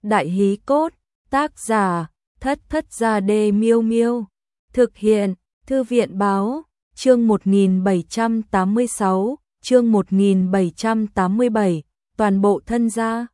Đại hí cốt, tác giả, Thất Thất Gia Đê Miêu Miêu. Thực hiện, Thư viện báo, chương 1786, chương 1787, toàn bộ thân gia.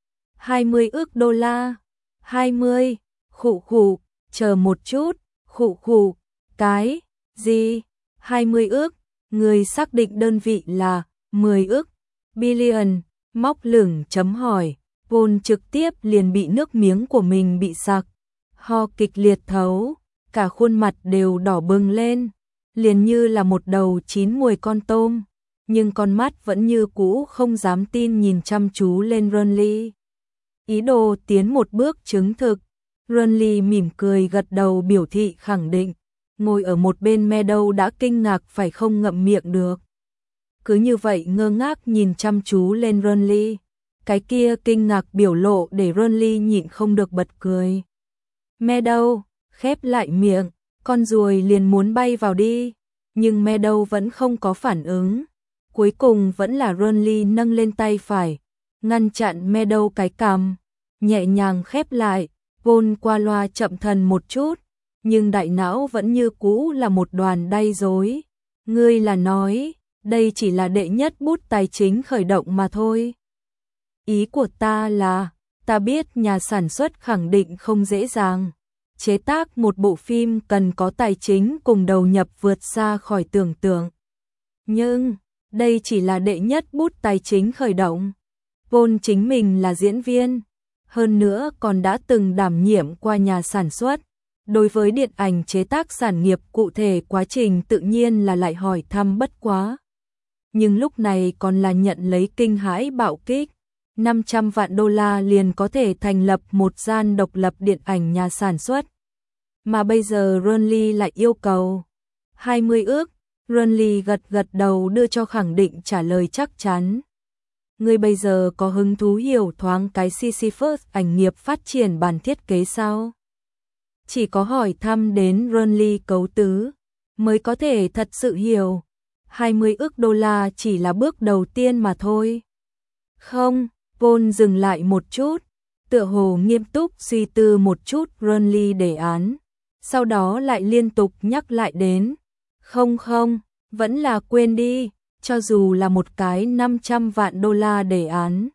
20 ức đô la. 20, khụ khụ, chờ một chút, khụ khụ, cái, gì? 20 ức, người xác định đơn vị là 10 ức, billion, móc lửng chấm hỏi, Paul trực tiếp liền bị nước miếng của mình bị sặc, ho kịch liệt thấu, cả khuôn mặt đều đỏ bừng lên, liền như là một đầu chín mùi con tôm, nhưng con mắt vẫn như cũ không dám tin nhìn chăm chú lên Ronly. Ý đồ tiến một bước chứng thực, Ronly mỉm cười gật đầu biểu thị khẳng định, ngồi ở một bên Meadow đã kinh ngạc phải không ngậm miệng được. Cứ như vậy ngơ ngác nhìn chăm chú lên Ronly, cái kia kinh ngạc biểu lộ để Ronly nhịn không được bật cười. Meadow, khép lại miệng, con ruồi liền muốn bay vào đi, nhưng Meadow vẫn không có phản ứng. Cuối cùng vẫn là Ronly nâng lên tay phải, ngăn chặn Meadow cái cằm, nhẹ nhàng khép lại, Paul qua loa chậm thần một chút, nhưng đại não vẫn như cũ là một đoàn đay rối. Ngươi là nói, đây chỉ là đệ nhất bút tài chính khởi động mà thôi. Ý của ta là, ta biết nhà sản xuất khẳng định không dễ dàng. Chế tác một bộ phim cần có tài chính cùng đầu nhập vượt xa khỏi tưởng tượng. Nhưng, đây chỉ là đệ nhất bút tài chính khởi động. Paul chính mình là diễn viên, hơn nữa còn đã từng đảm nhiệm qua nhà sản xuất. Đối với điện ảnh chế tác sản nghiệp cụ thể quá trình tự nhiên là lại hỏi thăm bất quá. Nhưng lúc này còn là nhận lấy kinh hãi bạo kích. 500 vạn đô la liền có thể thành lập một gian độc lập điện ảnh nhà sản xuất. Mà bây giờ Ronly lại yêu cầu 20 ức. Ronly gật gật đầu đưa cho khẳng định trả lời chắc chắn. Ngươi bây giờ có hứng thú hiểu thoáng cái Sisyphus ảnh nghiệp phát triển bản thiết kế sao? Chỉ có hỏi thăm đến Ronly cấu tứ mới có thể thật sự hiểu. 20 ức đô la chỉ là bước đầu tiên mà thôi. Không, Paul dừng lại một chút, tựa hồ nghiêm túc suy tư một chút Ronly đề án, sau đó lại liên tục nhắc lại đến. Không, vẫn là quên đi, cho dù là một cái 500 vạn đô la đề án,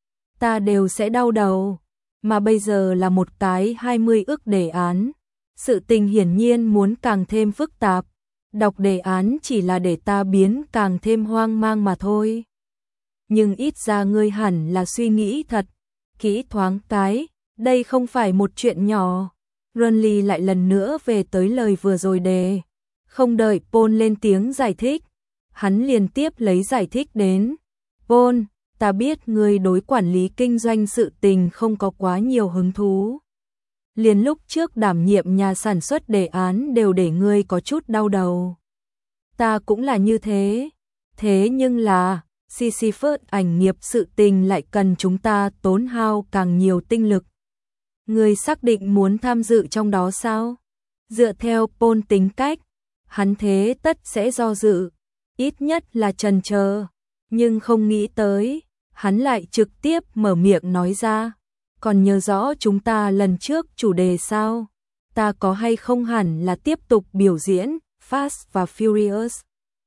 ta đều sẽ đau đầu, mà bây giờ là một cái 20 ức đề án, sự tình hiển nhiên muốn càng thêm phức tạp, đọc đề án chỉ là để ta biến càng thêm hoang mang mà thôi. Nhưng ít ra ngươi hẳn là suy nghĩ thật, kỹ thoáng cái, đây không phải một chuyện nhỏ. Ronly lại lần nữa về tới lời vừa rồi đề. Không đợi Paul lên tiếng giải thích, hắn liền tiếp lấy giải thích đến. Paul, ta biết ngươi đối quản lý kinh doanh sự tình không có quá nhiều hứng thú. Liền lúc trước đảm nhiệm nhà sản xuất đề án đều để ngươi có chút đau đầu. Ta cũng là như thế. Thế nhưng là, Sisyphus ảnh nghiệp sự tình lại cần chúng ta tốn hao càng nhiều tinh lực. Ngươi xác định muốn tham dự trong đó sao? Dựa theo Paul tính cách, hắn thế tất sẽ do dự, ít nhất là chần chờ, nhưng không nghĩ tới, hắn lại trực tiếp mở miệng nói ra. Còn nhớ rõ chúng ta lần trước chủ đề sao? Ta có hay không hẳn là tiếp tục biểu diễn Fast và Furious.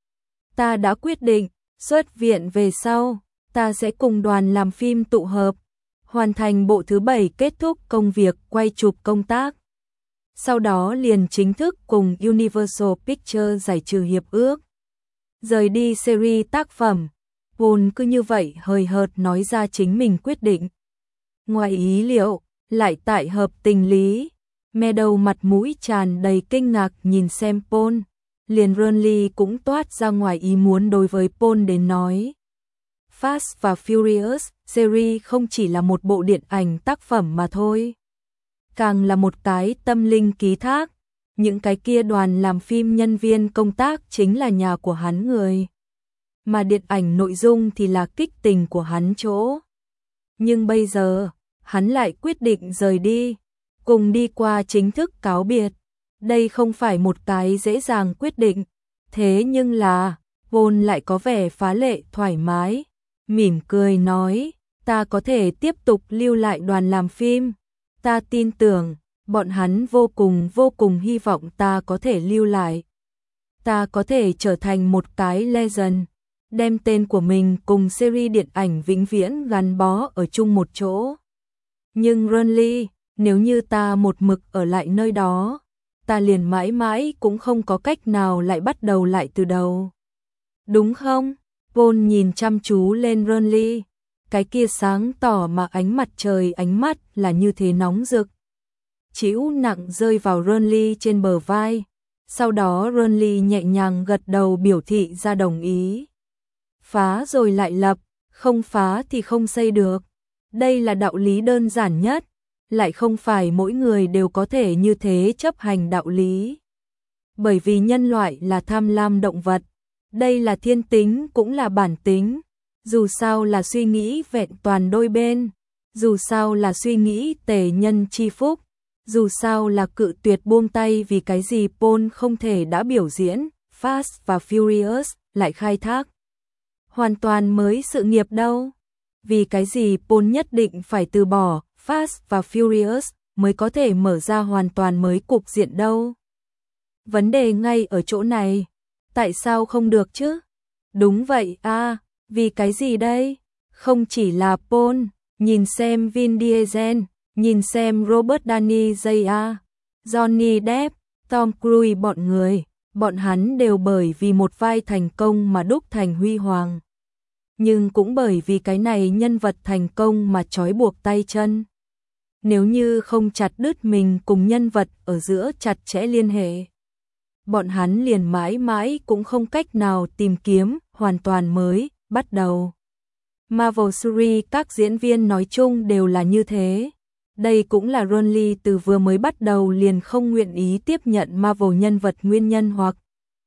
Ta đã quyết định, xuất viện về sau, ta sẽ cùng đoàn làm phim tụ hợp, hoàn thành bộ thứ 7 kết thúc công việc quay chụp công tác. Sau đó liền chính thức cùng Universal Pictures giải trừ hiệp ước. Rời đi series tác phẩm, Paul cứ như vậy hời hợt nói ra chính mình quyết định. Ngoài ý liệu, lại tại hợp tình lý, Meadow mặt mũi tràn đầy kinh ngạc nhìn xem Paul, liền Ronly cũng toát ra ngoài ý muốn đối với Paul đến nói. Fast và Furious series không chỉ là một bộ điện ảnh tác phẩm mà thôi, càng là một cái tâm linh ký thác, những cái kia đoàn làm phim nhân viên công tác chính là nhà của hắn người, mà điện ảnh nội dung thì là kích tình của hắn chỗ. Nhưng bây giờ, hắn lại quyết định rời đi, cùng đi qua chính thức cáo biệt. Đây không phải một cái dễ dàng quyết định, thế nhưng là, Paul lại có vẻ phá lệ thoải mái, mỉm cười nói, ta có thể tiếp tục lưu lại đoàn làm phim. Ta tin tưởng, bọn hắn vô cùng hy vọng ta có thể lưu lại. Ta có thể trở thành một cái legend, đem tên của mình cùng series điện ảnh vĩnh viễn gắn bó ở chung một chỗ. Nhưng Renly, nếu như ta một mực ở lại nơi đó, ta liền mãi mãi cũng không có cách nào lại bắt đầu lại từ đầu. Đúng không? Paul nhìn chăm chú lên Renly, cái kia sáng tỏ mà ánh mặt trời ánh mắt là như thế nóng rực. Chịu nặng rơi vào Renly trên bờ vai, sau đó Renly nhẹ nhàng gật đầu biểu thị ra đồng ý. Phá rồi lại lập, không phá thì không xây được. Đây là đạo lý đơn giản nhất, lại không phải mỗi người đều có thể như thế chấp hành đạo lý. Bởi vì nhân loại là tham lam động vật, đây là thiên tính cũng là bản tính, dù sao là suy nghĩ vẹn toàn đôi bên, dù sao là suy nghĩ tề nhân chi phúc, dù sao là cự tuyệt buông tay vì cái gì Paul không thể đã biểu diễn, Fast và Furious lại khai thác hoàn toàn mới sự nghiệp đâu. Vì cái gì Paul nhất định phải từ bỏ Fast và Furious mới có thể mở ra hoàn toàn mới cục diện đâu. Vấn đề ngay ở chỗ này, tại sao không được chứ? Đúng vậy à, vì cái gì đây? Không chỉ là Paul, nhìn xem Vin Diesel, nhìn xem Robert Downey Jr., Johnny Depp, Tom Cruise bọn hắn đều bởi vì một vai thành công mà đúc thành huy hoàng. Nhưng cũng bởi vì cái này nhân vật thành công mà trói buộc tay chân. Nếu như không chặt đứt mình cùng nhân vật ở giữa chặt chẽ liên hệ, bọn hắn liền mãi mãi cũng không cách nào tìm kiếm hoàn toàn mới, bắt đầu. Marvel series các diễn viên nói chung đều là như thế. Đây cũng là Renly từ vừa mới bắt đầu liền không nguyện ý tiếp nhận Marvel nhân vật nguyên nhân, hoặc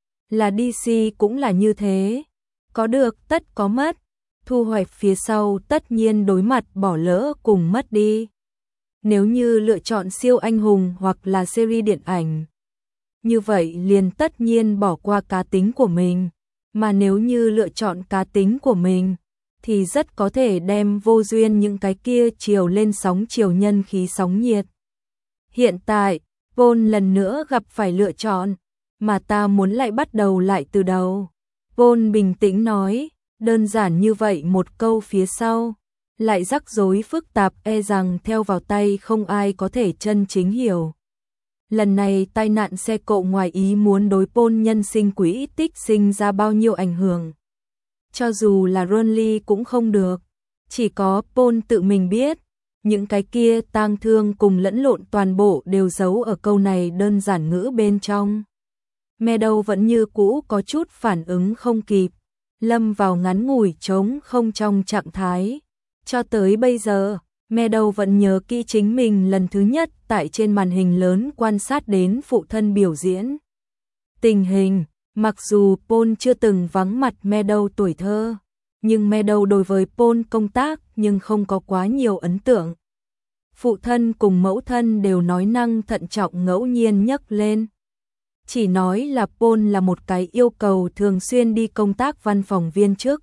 là DC cũng là như thế. Có được tất có mất, thu hoạch phía sau tất nhiên đối mặt bỏ lỡ cùng mất đi. Nếu như lựa chọn siêu anh hùng hoặc là series điện ảnh, như vậy liền tất nhiên bỏ qua cá tính của mình, mà nếu như lựa chọn cá tính của mình, thì rất có thể đem vô duyên những cái kia chiều lên sóng chiều nhân khí sóng nhiệt. Hiện tại, Paul lần nữa gặp phải lựa chọn, mà ta muốn lại bắt đầu lại từ đầu. Paul bình tĩnh nói, đơn giản như vậy một câu phía sau, lại rắc rối phức tạp e rằng theo vào tay không ai có thể chân chính hiểu. Lần này tai nạn xe cộ ngoài ý muốn đối Paul nhân sinh quỹ tích sinh ra bao nhiêu ảnh hưởng. Cho dù là Renly cũng không được, chỉ có Paul tự mình biết, những cái kia tang thương cùng lẫn lộn toàn bộ đều giấu ở câu này đơn giản ngữ bên trong. Meadow vẫn như cũ có chút phản ứng không kịp, lâm vào ngắn ngủi trống không trong trạng thái. Cho tới bây giờ, Meadow vẫn nhớ kỹ chính mình lần thứ nhất tại trên màn hình lớn quan sát đến phụ thân biểu diễn. Tình hình, mặc dù Paul chưa từng vắng mặt Meadow tuổi thơ, nhưng Meadow đối với Paul công tác nhưng không có quá nhiều ấn tượng. Phụ thân cùng mẫu thân đều nói năng thận trọng ngẫu nhiên nhắc lên. Chỉ nói là Paul là một cái yêu cầu thường xuyên đi công tác văn phòng viên chức.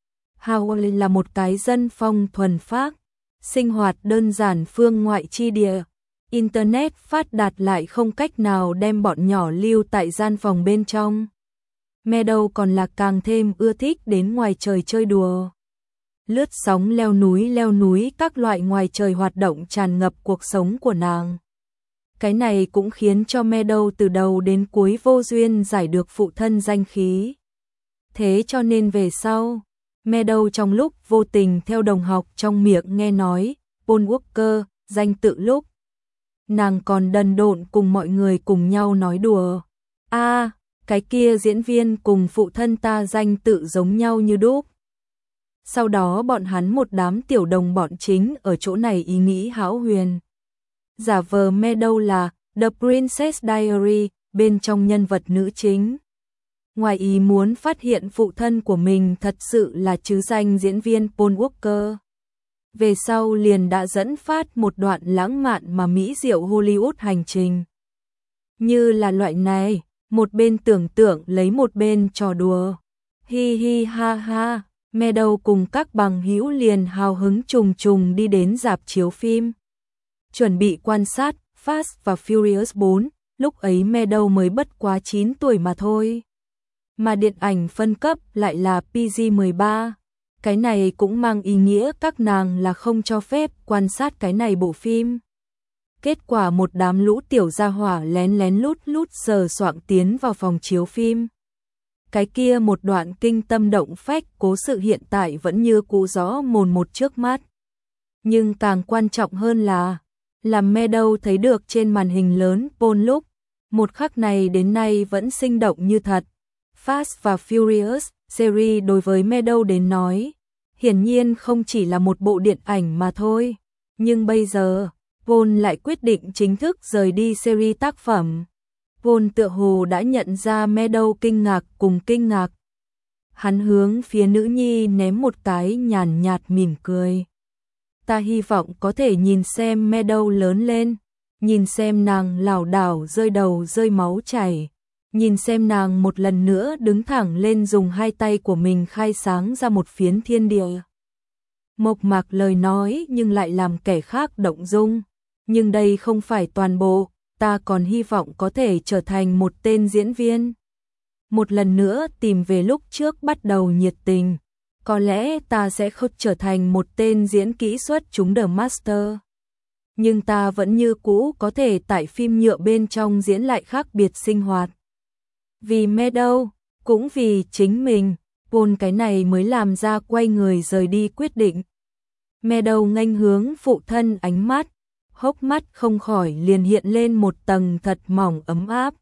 Howard là một cái dân phong thuần phác, sinh hoạt đơn giản phương ngoại chi địa. Internet phát đạt lại không cách nào đem bọn nhỏ lưu tại gian phòng bên trong. Meadow còn là càng thêm ưa thích đến ngoài trời chơi đùa. Lướt sóng leo núi các loại ngoài trời hoạt động tràn ngập cuộc sống của nàng. Cái này cũng khiến cho Meadow từ đầu đến cuối vô duyên giải được phụ thân danh khí. Thế cho nên về sau, Meadow trong lúc vô tình theo đồng học trong miệng nghe nói Paul Walker danh tự lúc, nàng còn đần độn cùng mọi người cùng nhau nói đùa. Cái kia diễn viên cùng phụ thân ta danh tự giống nhau như đúc. Sau đó bọn hắn một đám tiểu đồng bọn chính ở chỗ này ý nghĩ hão huyền. Giả vờ Meadow là The Princess Diary bên trong nhân vật nữ chính. Ngoài ý muốn phát hiện phụ thân của mình thật sự là chứ danh diễn viên Paul Walker. Về sau liền đã dẫn phát một đoạn lãng mạn mà mỹ diệu Hollywood hành trình. Như là loại này, một bên tưởng tượng lấy một bên trò đùa. Hi hi ha ha, Meadow cùng các bằng hữu liền hào hứng trùng trùng đi đến rạp chiếu phim. Chuẩn bị quan sát Fast và Furious 4, lúc ấy Meadow mới bất quá 9 tuổi mà thôi. Mà điện ảnh phân cấp lại là PG-13. Cái này cũng mang ý nghĩa các nàng là không cho phép quan sát cái này bộ phim. Kết quả một đám lũ tiểu gia hỏa lén lén lút lút sờ soạng tiến vào phòng chiếu phim. Cái kia một đoạn kinh tâm động phách cố sự hiện tại vẫn như cũ rõ mồn một trước mắt. Nhưng càng quan trọng hơn là làm Meadow thấy được trên màn hình lớn Paul lúc, một khắc này đến nay vẫn sinh động như thật. Fast và Furious series đối với Meadow đến nói, hiển nhiên không chỉ là một bộ điện ảnh mà thôi. Nhưng bây giờ, Paul lại quyết định chính thức rời đi series tác phẩm. Paul tựa hồ đã nhận ra Meadow kinh ngạc cùng kinh ngạc. Hắn hướng phía nữ nhi ném một cái nhàn nhạt mỉm cười. Ta hy vọng có thể nhìn xem Meadow lớn lên, nhìn xem nàng lảo đảo rơi đầu rơi máu chảy, nhìn xem nàng một lần nữa đứng thẳng lên dùng hai tay của mình khai sáng ra một phiến thiên địa. Mộc mạc lời nói nhưng lại làm kẻ khác động dung. Nhưng đây không phải toàn bộ, ta còn hy vọng có thể trở thành một tên diễn viên. Một lần nữa tìm về lúc trước bắt đầu nhiệt tình. Có lẽ ta sẽ không trở thành một tên diễn kỹ xuất chúng The Master. Nhưng ta vẫn như cũ có thể tại phim nhựa bên trong diễn lại khác biệt sinh hoạt. Vì Meadow, cũng vì chính mình, Paul cái này mới làm ra quay người rời đi quyết định. Meadow nghênh hướng phụ thân ánh mắt, hốc mắt không khỏi liền hiện lên một tầng thật mỏng ấm áp.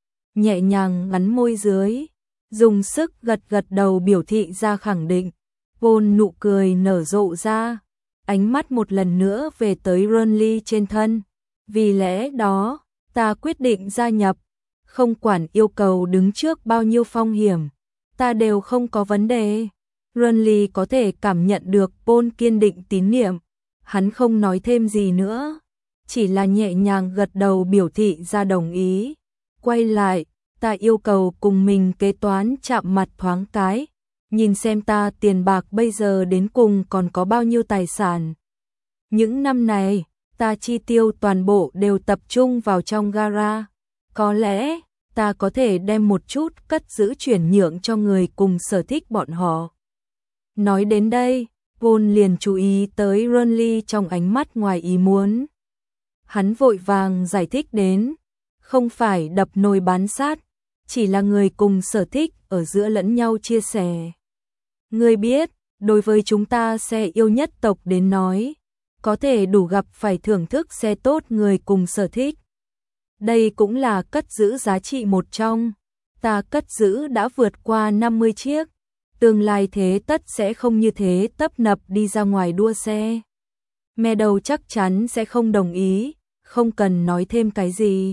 Nhẹ nhàng ngắn môi dưới, dùng sức gật gật đầu biểu thị ra khẳng định. Paul nụ cười nở rộ ra, ánh mắt một lần nữa về tới Ronly trên thân. Vì lẽ đó, ta quyết định gia nhập, không quản yêu cầu đứng trước bao nhiêu phong hiểm, ta đều không có vấn đề. Ronly có thể cảm nhận được Paul kiên định tín nhiệm, hắn không nói thêm gì nữa, chỉ là nhẹ nhàng gật đầu biểu thị ra đồng ý. Quay lại, ta yêu cầu cùng mình kế toán chạm mặt thoáng cái, nhìn xem ta tiền bạc bây giờ đến cùng còn có bao nhiêu tài sản. Những năm này, ta chi tiêu toàn bộ đều tập trung vào trong gara. Có lẽ, ta có thể đem một chút cất giữ chuyển nhượng cho người cùng sở thích bọn họ. Nói đến đây, Paul liền chú ý tới Ronly trong ánh mắt ngoài ý muốn. Hắn vội vàng giải thích đến, không phải đập nồi bán sát, chỉ là người cùng sở thích ở giữa lẫn nhau chia sẻ. Ngươi biết, đối với chúng ta xe yêu nhất tộc đến nói, có thể đủ gặp phải thưởng thức xe tốt người cùng sở thích. Đây cũng là cất giữ giá trị một trong, ta cất giữ đã vượt qua 50 chiếc, tương lai thế tất sẽ không như thế tấp nập đi ra ngoài đua xe. Meadow chắc chắn sẽ không đồng ý, không cần nói thêm cái gì.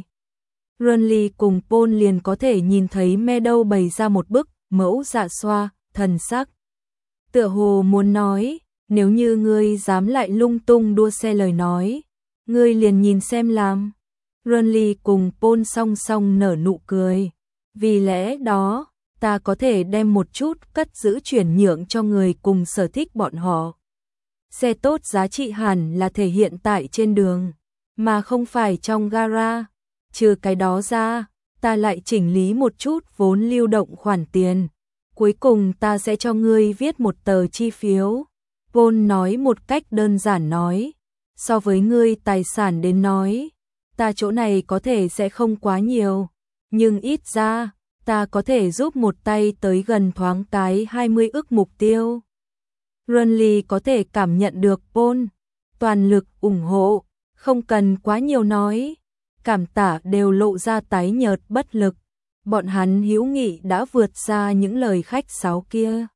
Ronly cùng Paul liền có thể nhìn thấy Meadow bày ra một bức mẫu dạ xoa, thần sắc. Tựa hồ muốn nói, nếu như ngươi dám lại lung tung đua xe lời nói, ngươi liền nhìn xem làm. Ronly cùng Paul song song nở nụ cười. Vì lẽ đó, ta có thể đem một chút cất giữ chuyển nhượng cho người cùng sở thích bọn họ. Xe tốt giá trị hẳn là thể hiện tại trên đường, mà không phải trong gara. Trừ cái đó ra, ta lại chỉnh lý một chút vốn lưu động khoản tiền. Cuối cùng ta sẽ cho ngươi viết một tờ chi phiếu. Paul nói một cách đơn giản nói. So với ngươi tài sản đến nói, ta chỗ này có thể sẽ không quá nhiều. Nhưng ít ra, ta có thể giúp một tay tới gần thoáng cái 20 ức mục tiêu. Ronly có thể cảm nhận được Paul toàn lực ủng hộ, không cần quá nhiều nói. Cảm tả đều lộ ra tái nhợt bất lực. Bọn hắn hữu nghị đã vượt xa những lời khách sáo kia.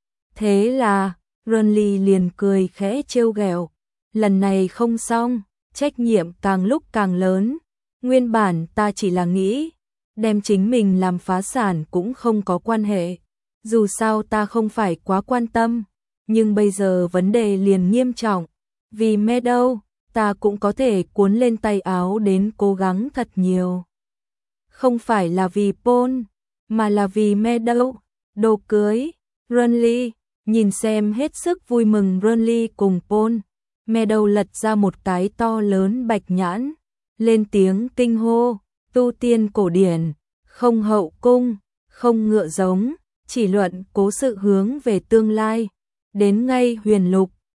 Thế là, Ronly liền cười khẽ trêu ghẹo. Lần này không xong, trách nhiệm càng lúc càng lớn. Nguyên bản ta chỉ là nghĩ, đem chính mình làm phá sản cũng không có quan hệ. Dù sao ta không phải quá quan tâm, nhưng bây giờ vấn đề liền nghiêm trọng. Vì Meadow, ta cũng có thể cuốn lên tay áo đến cố gắng thật nhiều. Không phải là vì Paul, mà là vì Meadow. Đồ cưới, Ronly, Nhìn xem hết sức vui mừng Burnley cùng Paul Meadow lật ra một cái to lớn bạch nhãn, lên tiếng kinh hô, tu tiên cổ điển, không hậu cung, không ngựa giống, chỉ luận cố sự hướng về tương lai, đến ngay huyền lục,